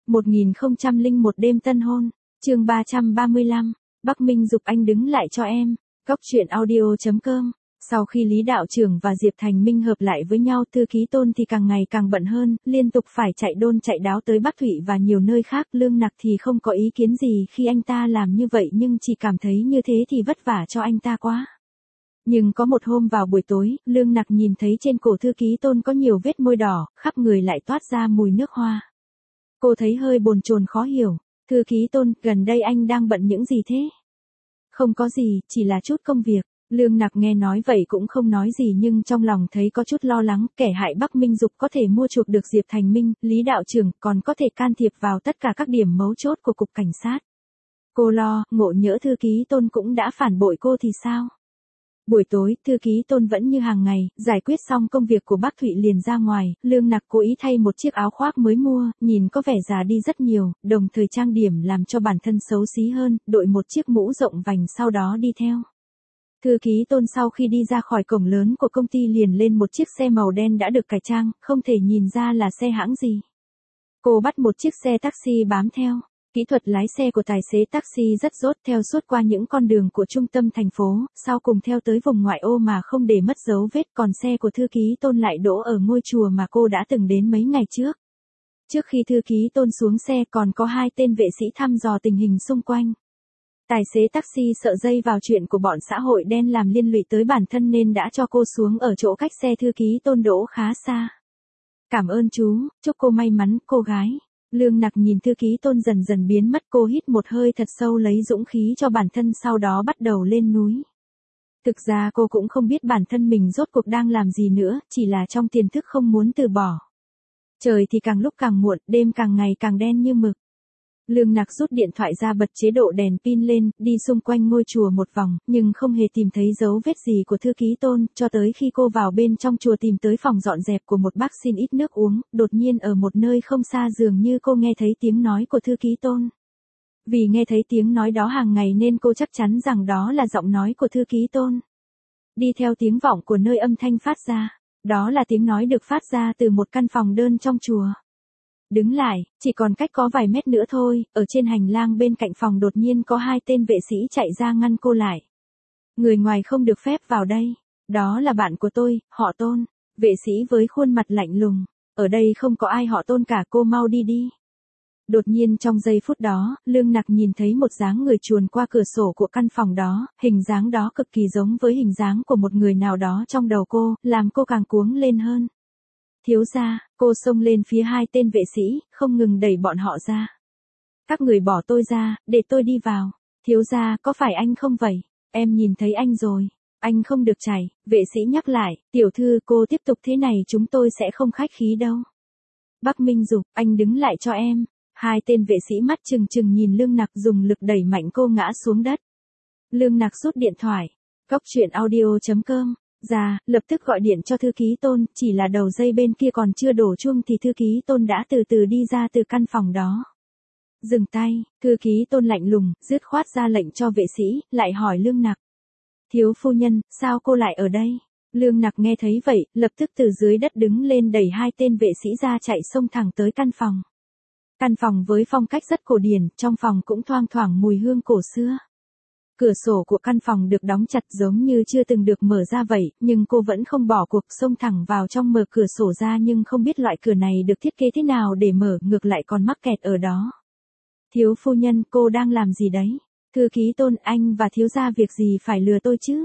1001 đêm tân hôn, chương 335, Bắc Minh giục anh đứng lại cho em. Cóc truyện audio.com. Sau khi Lý Đạo Trưởng và Diệp Thành Minh hợp lại với nhau, thư ký Tôn thì càng ngày càng bận hơn, liên tục phải chạy đôn chạy đáo tới Bắc Thụy và nhiều nơi khác. Lương Nặc thì không có ý kiến gì khi anh ta làm như vậy, nhưng chỉ cảm thấy như thế thì vất vả cho anh ta quá. Nhưng có một hôm vào buổi tối, Lương Nặc nhìn thấy trên cổ thư ký Tôn có nhiều vết môi đỏ, khắp người lại toát ra mùi nước hoa. Cô thấy hơi bồn chồn khó hiểu. Thư ký Tôn, gần đây anh đang bận những gì thế? Không có gì, chỉ là chút công việc. Lương Nặc nghe nói vậy cũng không nói gì, nhưng trong lòng thấy có chút lo lắng, kẻ hại Bắc Minh Dục có thể mua chuộc được Diệp Thành Minh, Lý Đạo Trưởng, còn có thể can thiệp vào tất cả các điểm mấu chốt của cục cảnh sát. Cô lo, ngộ nhỡ thư ký Tôn cũng đã phản bội cô thì sao? Buổi tối, thư ký Tôn vẫn như hàng ngày, giải quyết xong công việc của bác Thụy liền ra ngoài. Lương Nặc cố ý thay một chiếc áo khoác mới mua, nhìn có vẻ già đi rất nhiều, đồng thời trang điểm làm cho bản thân xấu xí hơn, đội một chiếc mũ rộng vành sau đó đi theo. Thư ký Tôn sau khi đi ra khỏi cổng lớn của công ty liền lên một chiếc xe màu đen đã được cải trang, không thể nhìn ra là xe hãng gì. Cô bắt một chiếc xe taxi bám theo. Kỹ thuật lái xe của tài xế taxi rất dốt, theo suốt qua những con đường của trung tâm thành phố, sau cùng theo tới vùng ngoại ô mà không để mất dấu vết, còn xe của thư ký Tôn lại đỗ ở ngôi chùa mà cô đã từng đến mấy ngày trước. Trước khi thư ký Tôn xuống xe còn có hai tên vệ sĩ thăm dò tình hình xung quanh. Tài xế taxi sợ dây vào chuyện của bọn xã hội đen làm liên lụy tới bản thân nên đã cho cô xuống ở chỗ cách xe thư ký Tôn đỗ khá xa. Cảm ơn chú, chúc cô may mắn, cô gái. Lương Nặc nhìn thư ký Tôn dần dần biến mất, cô hít một hơi thật sâu lấy dũng khí cho bản thân, sau đó bắt đầu lên núi. Thực ra cô cũng không biết bản thân mình rốt cuộc đang làm gì nữa, chỉ là trong tiềm thức không muốn từ bỏ. Trời thì càng lúc càng muộn, đêm càng ngày càng đen như mực. Lương Nặc rút điện thoại ra bật chế độ đèn pin lên, đi xung quanh ngôi chùa một vòng, nhưng không hề tìm thấy dấu vết gì của thư ký Tôn, cho tới khi cô vào bên trong chùa tìm tới phòng dọn dẹp của một bác xin ít nước uống, đột nhiên ở một nơi không xa dường như cô nghe thấy tiếng nói của thư ký Tôn. Vì nghe thấy tiếng nói đó hàng ngày nên cô chắc chắn rằng đó là giọng nói của thư ký Tôn. Đi theo tiếng vọng của nơi âm thanh phát ra, đó là tiếng nói được phát ra từ một căn phòng đơn trong chùa. Đứng lại, chỉ còn cách có vài mét nữa thôi, ở trên hành lang bên cạnh phòng đột nhiên có hai tên vệ sĩ chạy ra ngăn cô lại. Người ngoài không được phép vào đây. Đó là bạn của tôi, họ Tôn. Vệ sĩ với khuôn mặt lạnh lùng. Ở đây không có ai họ Tôn cả, cô mau đi đi. Đột nhiên trong giây phút đó, Lương Nặc nhìn thấy một dáng người chuồn qua cửa sổ của căn phòng đó, hình dáng đó cực kỳ giống với hình dáng của một người nào đó trong đầu cô, làm cô càng cuống lên hơn. Thiếu gia, cô xông lên phía hai tên vệ sĩ, không ngừng đẩy bọn họ ra. Các người bỏ tôi ra, để tôi đi vào. Thiếu gia, có phải anh không vậy? Em nhìn thấy anh rồi. Anh không được chạy, vệ sĩ nhắc lại, tiểu thư cô tiếp tục thế này chúng tôi sẽ không khách khí đâu. Bắc Minh giục, anh đứng lại cho em. Hai tên vệ sĩ mắt trừng trừng nhìn Lương Nặc dùng lực đẩy mạnh cô ngã xuống đất. Lương Nặc rút điện thoại. Cóc truyện audio.com. Ra, lập tức gọi điện cho thư ký Tôn, chỉ là đầu dây bên kia còn chưa đổ chuông thì thư ký Tôn đã từ từ đi ra từ căn phòng đó. Dừng tay, thư ký Tôn lạnh lùng, dứt khoát ra lệnh cho vệ sĩ, lại hỏi Lương Nặc. Thiếu phu nhân, sao cô lại ở đây? Lương Nặc nghe thấy vậy, lập tức từ dưới đất đứng lên đẩy hai tên vệ sĩ ra chạy xông thẳng tới căn phòng. Căn phòng với phong cách rất cổ điển, trong phòng cũng thoang thoảng mùi hương cổ xưa. Cửa sổ của căn phòng được đóng chặt giống như chưa từng được mở ra vậy, nhưng cô vẫn không bỏ cuộc xông thẳng vào trong mở cửa sổ ra, nhưng không biết loại cửa này được thiết kế thế nào để mở, ngược lại còn mắc kẹt ở đó. Thiếu phu nhân, cô đang làm gì đấy? Thư ký Tôn, anh và thiếu gia việc gì phải lừa tôi chứ?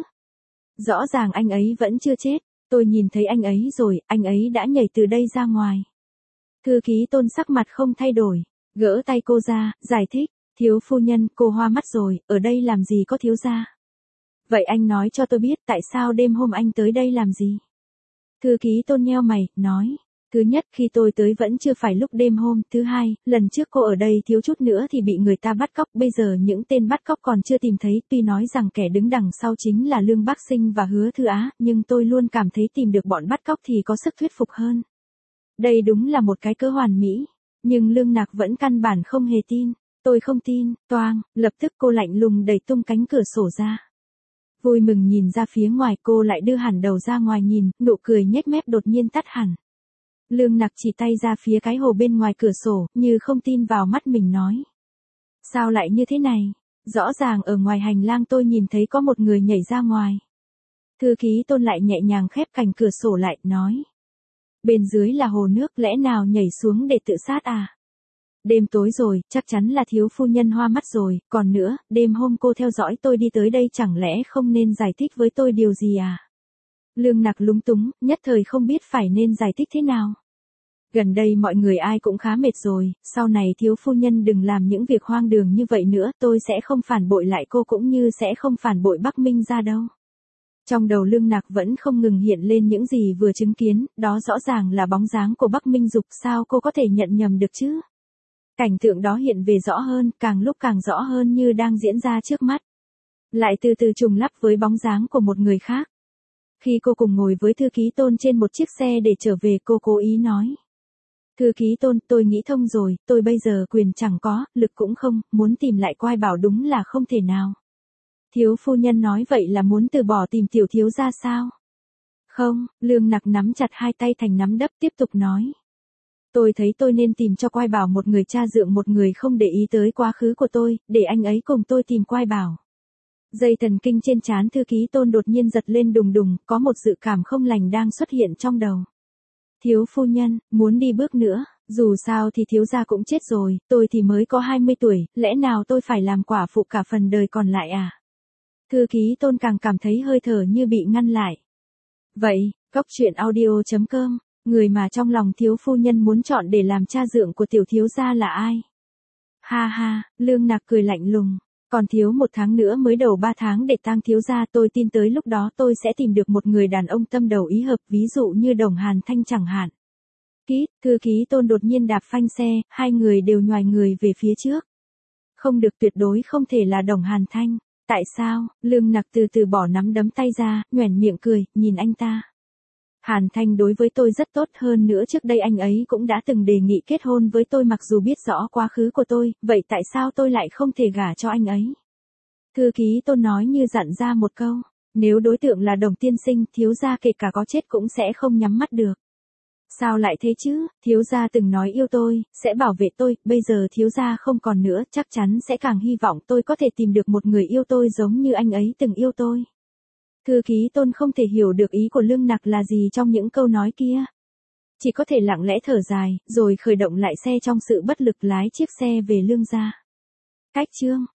Rõ ràng anh ấy vẫn chưa chết, tôi nhìn thấy anh ấy rồi, anh ấy đã nhảy từ đây ra ngoài. Thư ký Tôn sắc mặt không thay đổi, gỡ tay cô ra, giải thích. Thiếu phu nhân, cô hoa mắt rồi, ở đây làm gì có thiếu gia? Vậy anh nói cho tôi biết tại sao đêm hôm anh tới đây làm gì? Thư ký Tôn nheo mày, nói. Thứ nhất, khi tôi tới vẫn chưa phải lúc đêm hôm. Thứ hai, lần trước cô ở đây thiếu chút nữa thì bị người ta bắt cóc. Bây giờ những tên bắt cóc còn chưa tìm thấy. Tuy nói rằng kẻ đứng đằng sau chính là Lương Bắc Sinh và Hứa Thư Á, nhưng tôi luôn cảm thấy tìm được bọn bắt cóc thì có sức thuyết phục hơn. Đây đúng là một cái cớ hoàn mỹ. Nhưng Lương Nặc vẫn căn bản không hề tin. Tôi không tin, toang, lập tức cô lạnh lùng đẩy tung cánh cửa sổ ra. Vui mừng nhìn ra phía ngoài, cô lại đưa hẳn đầu ra ngoài nhìn, nụ cười nhếch mép đột nhiên tắt hẳn. Lương Nặc chỉ tay ra phía cái hồ bên ngoài cửa sổ, như không tin vào mắt mình nói. Sao lại như thế này? Rõ ràng ở ngoài hành lang tôi nhìn thấy có một người nhảy ra ngoài. Thư ký Tôn lại nhẹ nhàng khép cành cửa sổ lại, nói. Bên dưới là hồ nước, lẽ nào nhảy xuống để tự sát à? Đêm tối rồi, chắc chắn là thiếu phu nhân hoa mắt rồi, còn nữa, đêm hôm cô theo dõi tôi đi tới đây chẳng lẽ không nên giải thích với tôi điều gì à? Lương Nặc lúng túng, nhất thời không biết phải nên giải thích thế nào. Gần đây mọi người ai cũng khá mệt rồi, sau này thiếu phu nhân đừng làm những việc hoang đường như vậy nữa, tôi sẽ không phản bội lại cô cũng như sẽ không phản bội Bắc Minh ra đâu. Trong đầu Lương Nặc vẫn không ngừng hiện lên những gì vừa chứng kiến, đó rõ ràng là bóng dáng của Bắc Minh Dục, sao cô có thể nhận nhầm được chứ? Cảnh tượng đó hiện về rõ hơn, càng lúc càng rõ hơn như đang diễn ra trước mắt. Lại từ từ trùng lắp với bóng dáng của một người khác. Khi cô cùng ngồi với thư ký Tôn trên một chiếc xe để trở về, cô cố ý nói. Thư ký Tôn, tôi nghĩ thông rồi, tôi bây giờ quyền chẳng có, lực cũng không, muốn tìm lại Quai Bảo đúng là không thể nào. Thiếu phu nhân nói vậy là muốn từ bỏ tìm tiểu thiếu gia sao? Không, Lương Nặc nắm chặt hai tay thành nắm đấm tiếp tục nói. Tôi thấy tôi nên tìm cho Quai Bảo một người cha dượng, một người không để ý tới quá khứ của tôi, để anh ấy cùng tôi tìm Quai Bảo. Dây thần kinh trên trán thư ký Tôn đột nhiên giật lên đùng đùng, có một dự cảm không lành đang xuất hiện trong đầu. Thiếu phu nhân, muốn đi bước nữa, dù sao thì thiếu gia cũng chết rồi, tôi thì mới có 20 tuổi, lẽ nào tôi phải làm quả phụ cả phần đời còn lại à? Thư ký Tôn càng cảm thấy hơi thở như bị ngăn lại. Vậy, Cốc Truyện Audio.com, người mà trong lòng thiếu phu nhân muốn chọn để làm cha dượng của tiểu thiếu gia là ai? Ha ha, Lương Nặc cười lạnh lùng. Còn thiếu 1 tháng nữa mới đầu 3 tháng để tang thiếu gia, tôi tin tới lúc đó tôi sẽ tìm được một người đàn ông tâm đầu ý hợp, ví dụ như Đồng Hàn Thanh chẳng hạn. Kít, thư ký Tôn đột nhiên đạp phanh xe, hai người đều nhoài người về phía trước. Không được, tuyệt đối không thể là Đồng Hàn Thanh. Tại sao? Lương Nặc từ từ bỏ nắm đấm tay ra, nhoẻn miệng cười, nhìn anh ta. Hàn Thanh đối với tôi rất tốt, hơn nữa trước đây anh ấy cũng đã từng đề nghị kết hôn với tôi mặc dù biết rõ quá khứ của tôi, vậy tại sao tôi lại không thể gả cho anh ấy? Thư ký Tôn nói như dặn ra một câu, nếu đối tượng là Đồng tiên sinh, thiếu gia kể cả có chết cũng sẽ không nhắm mắt được. Sao lại thế chứ, thiếu gia từng nói yêu tôi, sẽ bảo vệ tôi, bây giờ thiếu gia không còn nữa, chắc chắn sẽ càng hy vọng tôi có thể tìm được một người yêu tôi giống như anh ấy từng yêu tôi. Thư ký Tôn không thể hiểu được ý của Lương Nặc là gì trong những câu nói kia. Chỉ có thể lặng lẽ thở dài, rồi khởi động lại xe trong sự bất lực lái chiếc xe về Lương gia. Cách chương